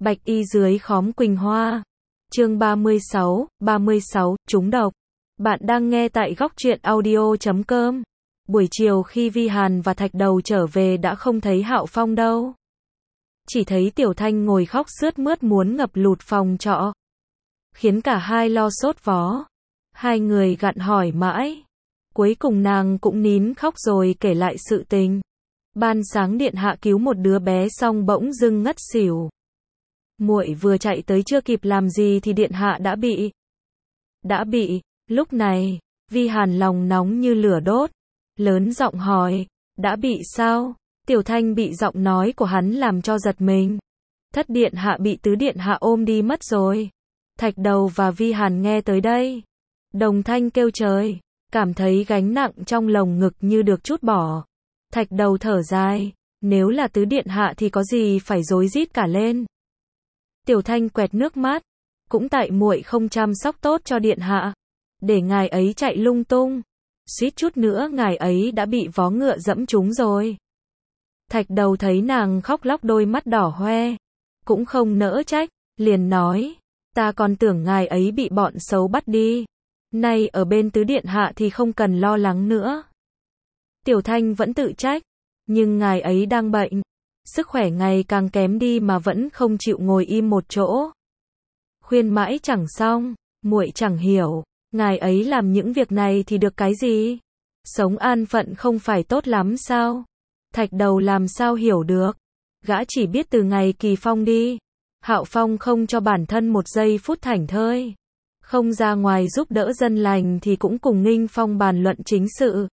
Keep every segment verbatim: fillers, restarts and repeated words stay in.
Bạch y dưới khóm quỳnh hoa. Chương ba mươi sáu, ba mươi sáu, trúng độc. Bạn đang nghe tại góc truyện audio chấm com. Buổi chiều khi Vi Hàn và Thạch Đầu trở về đã không thấy Hạo Phong đâu. Chỉ thấy Tiểu Thanh ngồi khóc sướt mướt muốn ngập lụt phòng trọ. Khiến cả hai lo sốt vó. Hai người gặn hỏi mãi. Cuối cùng nàng cũng nín khóc rồi kể lại sự tình. Ban sáng điện hạ cứu một đứa bé xong bỗng dưng ngất xỉu. Muội vừa chạy tới chưa kịp làm gì thì điện hạ đã bị. Đã bị, lúc này, Vi Hàn lòng nóng như lửa đốt. Lớn giọng hỏi, đã bị sao? Tiểu Thanh bị giọng nói của hắn làm cho giật mình. Thất điện hạ bị tứ điện hạ ôm đi mất rồi. Thạch Đầu và Vi Hàn nghe tới đây. Đồng thanh kêu trời, cảm thấy gánh nặng trong lồng ngực như được trút bỏ. Thạch Đầu thở dài, nếu là tứ điện hạ thì có gì phải rối rít cả lên. Tiểu Thanh quẹt nước mắt, cũng tại muội không chăm sóc tốt cho điện hạ, để ngài ấy chạy lung tung, suýt chút nữa ngài ấy đã bị vó ngựa dẫm trúng rồi. Thạch Đầu thấy nàng khóc lóc đôi mắt đỏ hoe, cũng không nỡ trách, liền nói, ta còn tưởng ngài ấy bị bọn xấu bắt đi, nay ở bên tứ điện hạ thì không cần lo lắng nữa. Tiểu Thanh vẫn tự trách, nhưng ngài ấy đang bệnh, sức khỏe ngày càng kém đi mà vẫn không chịu ngồi im một chỗ. Khuyên mãi chẳng xong, muội chẳng hiểu, ngài ấy làm những việc này thì được cái gì? Sống an phận không phải tốt lắm sao? Thạch Đầu làm sao hiểu được? Gã chỉ biết từ ngày Kỳ Phong đi, Hạo Phong không cho bản thân một giây phút thảnh thơi. Không ra ngoài giúp đỡ dân lành thì cũng cùng Nghinh Phong bàn luận chính sự.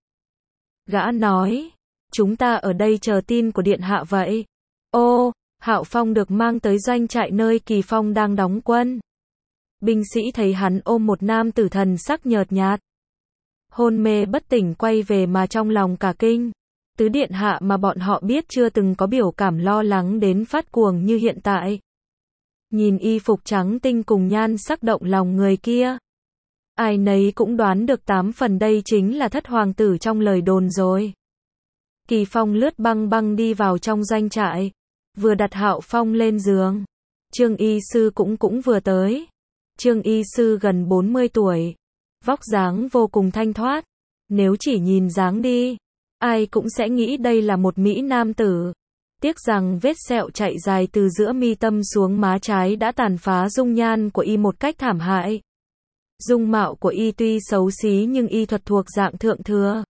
Gã nói, chúng ta ở đây chờ tin của điện hạ vậy. Ô, Hạo Phong được mang tới doanh trại nơi Kỳ Phong đang đóng quân. Binh sĩ thấy hắn ôm một nam tử thần sắc nhợt nhạt, hôn mê bất tỉnh quay về mà trong lòng cả kinh. Tứ điện hạ mà bọn họ biết chưa từng có biểu cảm lo lắng đến phát cuồng như hiện tại. Nhìn y phục trắng tinh cùng nhan sắc động lòng người kia, ai nấy cũng đoán được tám phần đây chính là thất hoàng tử trong lời đồn rồi. Kỳ Phong lướt băng băng đi vào trong doanh trại, vừa đặt Hạo Phong lên giường. Trương y sư cũng cũng vừa tới. Trương y sư gần bốn mươi tuổi, vóc dáng vô cùng thanh thoát, nếu chỉ nhìn dáng đi, ai cũng sẽ nghĩ đây là một mỹ nam tử. Tiếc rằng vết sẹo chạy dài từ giữa mi tâm xuống má trái đã tàn phá dung nhan của y một cách thảm hại. Dung mạo của y tuy xấu xí nhưng y thuật thuộc dạng thượng thừa.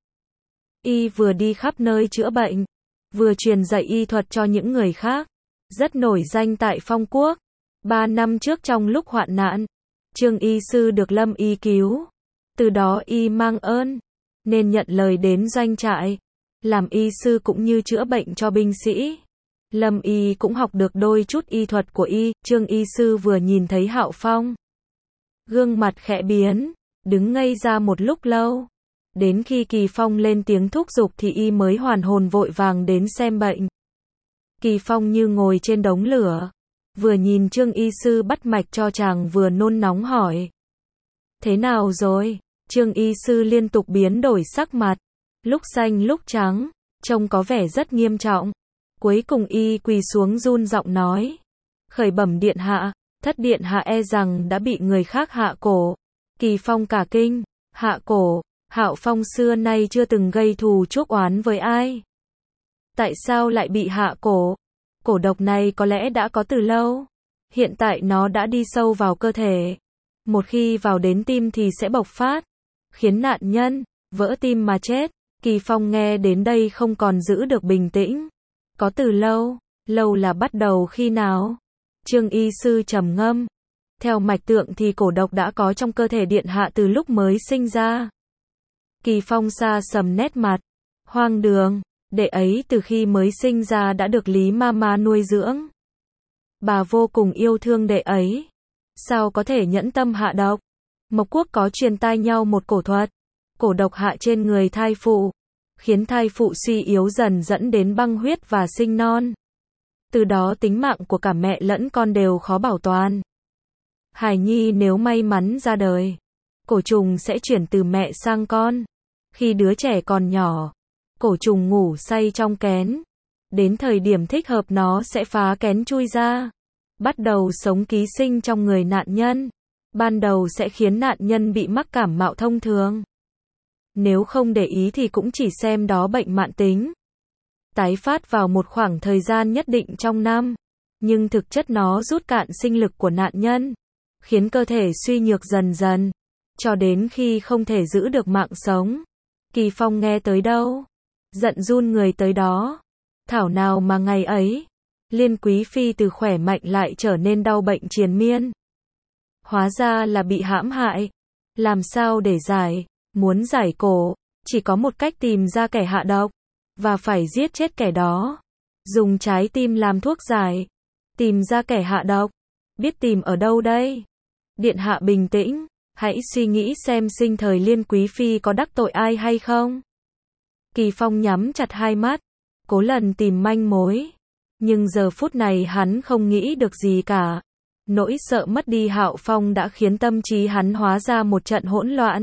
Y vừa đi khắp nơi chữa bệnh, vừa truyền dạy y thuật cho những người khác, rất nổi danh tại Phong Quốc. Ba năm trước trong lúc hoạn nạn, Trương y sư được Lâm y cứu, từ đó y mang ơn, nên nhận lời đến doanh trại, làm y sư cũng như chữa bệnh cho binh sĩ. Lâm y cũng học được đôi chút y thuật của y. Trương y sư vừa nhìn thấy Hạo Phong, gương mặt khẽ biến, đứng ngây ra một lúc lâu. Đến khi Kỳ Phong lên tiếng thúc giục thì y mới hoàn hồn vội vàng đến xem bệnh. Kỳ Phong như ngồi trên đống lửa, vừa nhìn Trương y sư bắt mạch cho chàng vừa nôn nóng hỏi, thế nào rồi? Trương y sư liên tục biến đổi sắc mặt, lúc xanh lúc trắng, trông có vẻ rất nghiêm trọng. Cuối cùng y quỳ xuống run giọng nói, khởi bẩm điện hạ, thất điện hạ e rằng đã bị người khác hạ cổ. Kỳ Phong cả kinh, hạ cổ? Hạo Phong xưa nay chưa từng gây thù chuốc oán với ai, tại sao lại bị hạ cổ? Cổ độc này có lẽ đã có từ lâu, hiện tại nó đã đi sâu vào cơ thể, một khi vào đến tim thì sẽ bộc phát, khiến nạn nhân vỡ tim mà chết. Kỳ Phong nghe đến đây không còn giữ được bình tĩnh. Có từ lâu, lâu là bắt đầu khi nào? Trương y sư trầm ngâm, theo mạch tượng thì cổ độc đã có trong cơ thể điện hạ từ lúc mới sinh ra. Kỳ Phong xa sầm nét mặt, hoang đường, đệ ấy từ khi mới sinh ra đã được Lý Mama nuôi dưỡng. Bà vô cùng yêu thương đệ ấy, sao có thể nhẫn tâm hạ độc? Mộc Quốc có truyền tai nhau một cổ thuật, cổ độc hạ trên người thai phụ, khiến thai phụ suy yếu dần dẫn đến băng huyết và sinh non. Từ đó tính mạng của cả mẹ lẫn con đều khó bảo toàn. Hài nhi nếu may mắn ra đời, cổ trùng sẽ chuyển từ mẹ sang con. Khi đứa trẻ còn nhỏ, cổ trùng ngủ say trong kén. Đến thời điểm thích hợp nó sẽ phá kén chui ra. bắt đầu sống ký sinh trong người nạn nhân. Ban đầu sẽ khiến nạn nhân bị mắc cảm mạo thông thường. Nếu không để ý thì cũng chỉ xem đó bệnh mãn tính. Tái phát vào một khoảng thời gian nhất định trong năm. Nhưng thực chất nó rút cạn sinh lực của nạn nhân. Khiến cơ thể suy nhược dần dần. Cho đến khi không thể giữ được mạng sống. Kỳ Phong nghe tới đâu? Giận run người tới đó. Thảo nào mà ngày ấy, Liên Quý Phi từ khỏe mạnh lại trở nên đau bệnh triền miên. Hóa ra là bị hãm hại. Làm sao để giải? Muốn giải cổ, chỉ có một cách tìm ra kẻ hạ độc. Và phải giết chết kẻ đó. Dùng trái tim làm thuốc giải. Tìm ra kẻ hạ độc. Biết tìm ở đâu đây? Điện hạ bình tĩnh. Hãy suy nghĩ xem sinh thời Liên Quý Phi có đắc tội ai hay không. Kỳ Phong nhắm chặt hai mắt. Cố lần tìm manh mối. Nhưng giờ phút này hắn không nghĩ được gì cả. Nỗi sợ mất đi Hạo Phong đã khiến tâm trí hắn hóa ra một trận hỗn loạn.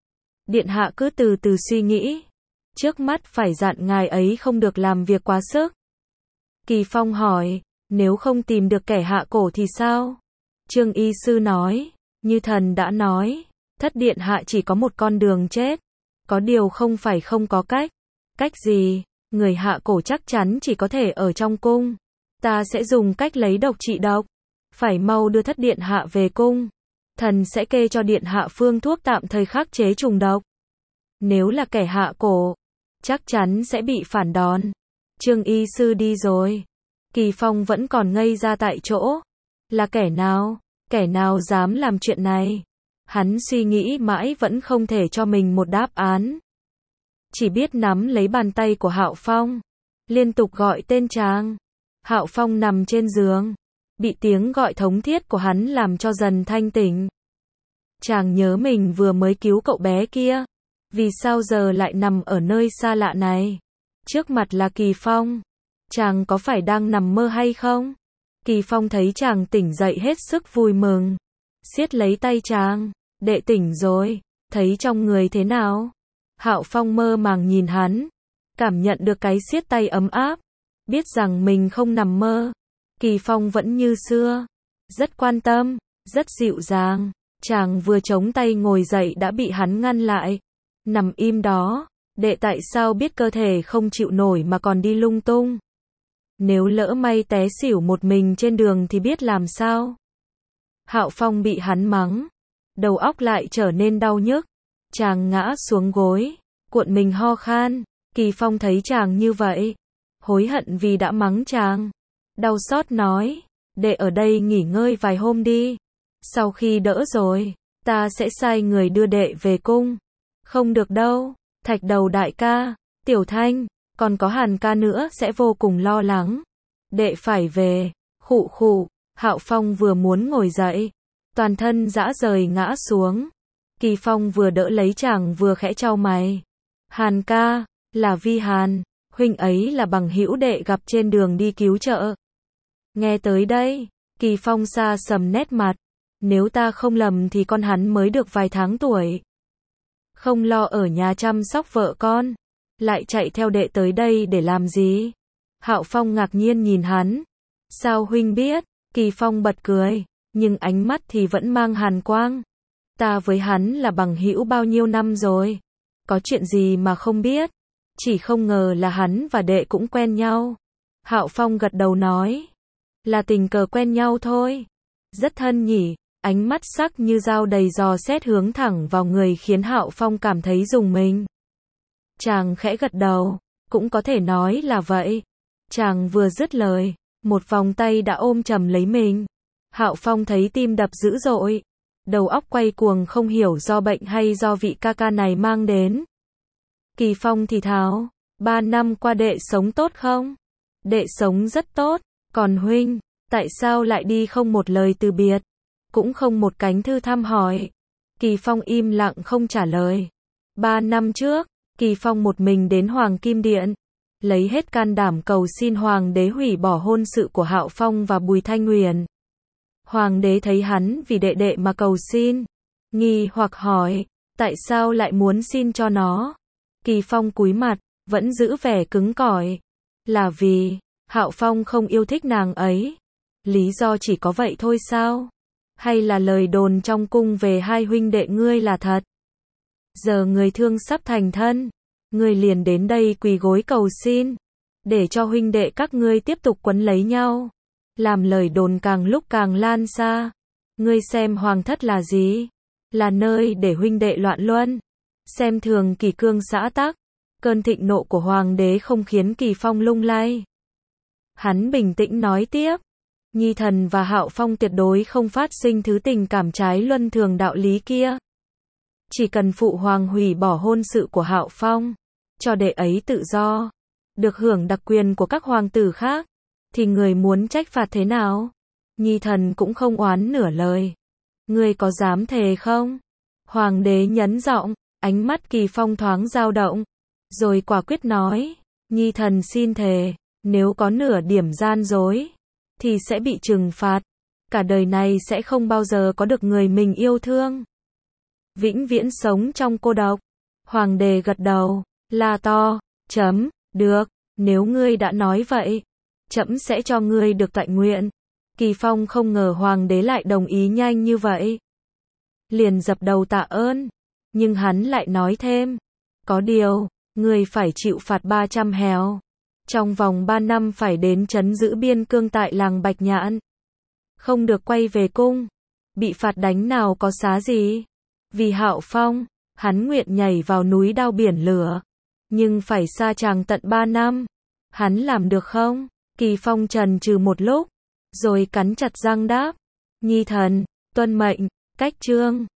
Điện hạ cứ từ từ suy nghĩ. Trước mắt phải dặn ngài ấy không được làm việc quá sức. Kỳ Phong hỏi, nếu không tìm được kẻ hạ cổ thì sao? Trương y sư nói, như thần đã nói, thất điện hạ chỉ có một con đường chết. Có điều không phải không có cách. Cách gì? Người hạ cổ chắc chắn chỉ có thể ở trong cung. Ta sẽ dùng cách lấy độc trị độc. Phải mau đưa thất điện hạ về cung. Thần sẽ kê cho điện hạ phương thuốc tạm thời khắc chế trùng độc. Nếu là kẻ hạ cổ, chắc chắn sẽ bị phản đòn. Trương y sư đi rồi. Kỳ Phong vẫn còn ngây ra tại chỗ. Là kẻ nào? Kẻ nào dám làm chuyện này? Hắn suy nghĩ mãi vẫn không thể cho mình một đáp án. Chỉ biết nắm lấy bàn tay của Hạo Phong, liên tục gọi tên chàng. Hạo Phong nằm trên giường, bị tiếng gọi thống thiết của hắn làm cho dần thanh tỉnh. Chàng nhớ mình vừa mới cứu cậu bé kia, vì sao giờ lại nằm ở nơi xa lạ này? Trước mặt là Kỳ Phong, chàng có phải đang nằm mơ hay không? Kỳ Phong thấy chàng tỉnh dậy hết sức vui mừng, siết lấy tay chàng, đệ tỉnh rồi, thấy trong người thế nào? Hạo Phong mơ màng nhìn hắn, cảm nhận được cái siết tay ấm áp, biết rằng mình không nằm mơ. Kỳ Phong vẫn như xưa, rất quan tâm, rất dịu dàng. Chàng vừa chống tay ngồi dậy đã bị hắn ngăn lại. Nằm im đó, đệ tại sao biết cơ thể không chịu nổi mà còn đi lung tung? Nếu lỡ may té xỉu một mình trên đường thì biết làm sao? Hạo Phong bị hắn mắng, đầu óc lại trở nên đau nhức. Chàng ngã xuống gối, cuộn mình ho khan. Kỳ Phong thấy chàng như vậy, hối hận vì đã mắng chàng. Đau xót nói, đệ ở đây nghỉ ngơi vài hôm đi. Sau khi đỡ rồi, ta sẽ sai người đưa đệ về cung. Không được đâu, Thạch Đầu đại ca, Tiểu Thanh, còn có Hàn ca nữa sẽ vô cùng lo lắng. Đệ phải về. Khụ khụ. Hạo Phong vừa muốn ngồi dậy, toàn thân rã rời ngã xuống. Kỳ Phong vừa đỡ lấy chàng vừa khẽ chau mày. Hàn ca, là Vi Hàn, huynh ấy là bằng hữu đệ gặp trên đường đi cứu trợ. Nghe tới đây, Kỳ Phong xa sầm nét mặt. Nếu ta không lầm thì con hắn mới được vài tháng tuổi. Không lo ở nhà chăm sóc vợ con, lại chạy theo đệ tới đây để làm gì? Hạo Phong ngạc nhiên nhìn hắn. Sao huynh biết? Kỳ Phong bật cười, nhưng ánh mắt thì vẫn mang hàn quang. Ta với hắn là bằng hữu bao nhiêu năm rồi, có chuyện gì mà không biết? Chỉ không ngờ là hắn và đệ cũng quen nhau. Hạo Phong gật đầu nói, là tình cờ quen nhau thôi. Rất thân nhỉ? Ánh mắt sắc như dao đầy dò xét hướng thẳng vào người khiến Hạo Phong cảm thấy rùng mình. Chàng khẽ gật đầu, cũng có thể nói là vậy. Chàng vừa dứt lời, một vòng tay đã ôm chầm lấy mình. Hạo Phong thấy tim đập dữ dội, đầu óc quay cuồng không hiểu do bệnh hay do vị ca ca này mang đến. Kỳ Phong thì thào, ba năm qua đệ sống tốt không? Đệ sống rất tốt, còn huynh, tại sao lại đi không một lời từ biệt, cũng không một cánh thư thăm hỏi? Kỳ Phong im lặng không trả lời. Ba năm trước, Kỳ Phong một mình đến Hoàng Kim Điện, lấy hết can đảm cầu xin Hoàng đế hủy bỏ hôn sự của Hạo Phong và Bùi Thanh Huyền. Hoàng đế thấy hắn vì đệ đệ mà cầu xin, nghi hoặc hỏi, tại sao lại muốn xin cho nó? Kỳ Phong cúi mặt, vẫn giữ vẻ cứng cỏi. Là vì, Hạo Phong không yêu thích nàng ấy. Lý do chỉ có vậy thôi sao? Hay là lời đồn trong cung về hai huynh đệ ngươi là thật? Giờ người thương sắp thành thân, ngươi liền đến đây quỳ gối cầu xin, để cho huynh đệ các ngươi tiếp tục quấn lấy nhau, làm lời đồn càng lúc càng lan xa. Ngươi xem hoàng thất là gì? Là nơi để huynh đệ loạn luân, xem thường kỷ cương xã tắc. Cơn thịnh nộ của hoàng đế không khiến Kỳ Phong lung lay. Hắn bình tĩnh nói tiếp, Nhi thần và Hạo Phong tuyệt đối không phát sinh thứ tình cảm trái luân thường đạo lý kia. Chỉ cần phụ hoàng hủy bỏ hôn sự của Hạo Phong, cho đệ ấy tự do, được hưởng đặc quyền của các hoàng tử khác, thì người muốn trách phạt thế nào? Nhi thần cũng không oán nửa lời. Ngươi có dám thề không? Hoàng đế nhấn giọng, ánh mắt Kỳ Phong thoáng dao động, rồi quả quyết nói, Nhi thần xin thề, nếu có nửa điểm gian dối, thì sẽ bị trừng phạt, cả đời này sẽ không bao giờ có được người mình yêu thương. Vĩnh viễn sống trong cô độc. Hoàng đế gật đầu, la to, chấm, được, nếu ngươi đã nói vậy, trẫm sẽ cho ngươi được toại nguyện. Kỳ Phong không ngờ hoàng đế lại đồng ý nhanh như vậy. Liền dập đầu tạ ơn, nhưng hắn lại nói thêm, có điều, ngươi phải chịu phạt ba trăm hèo. Trong vòng ba năm phải đến trấn giữ biên cương tại làng Bạch Nhãn. Không được quay về cung. Bị phạt đánh nào có xá gì. Vì Hạo Phong, hắn nguyện nhảy vào núi đao biển lửa. Nhưng phải xa chàng tận ba năm. Hắn làm được không? Kỳ Phong trần trừ một lúc, rồi cắn chặt răng đáp. Nhi thần, tuân mệnh, cách chương.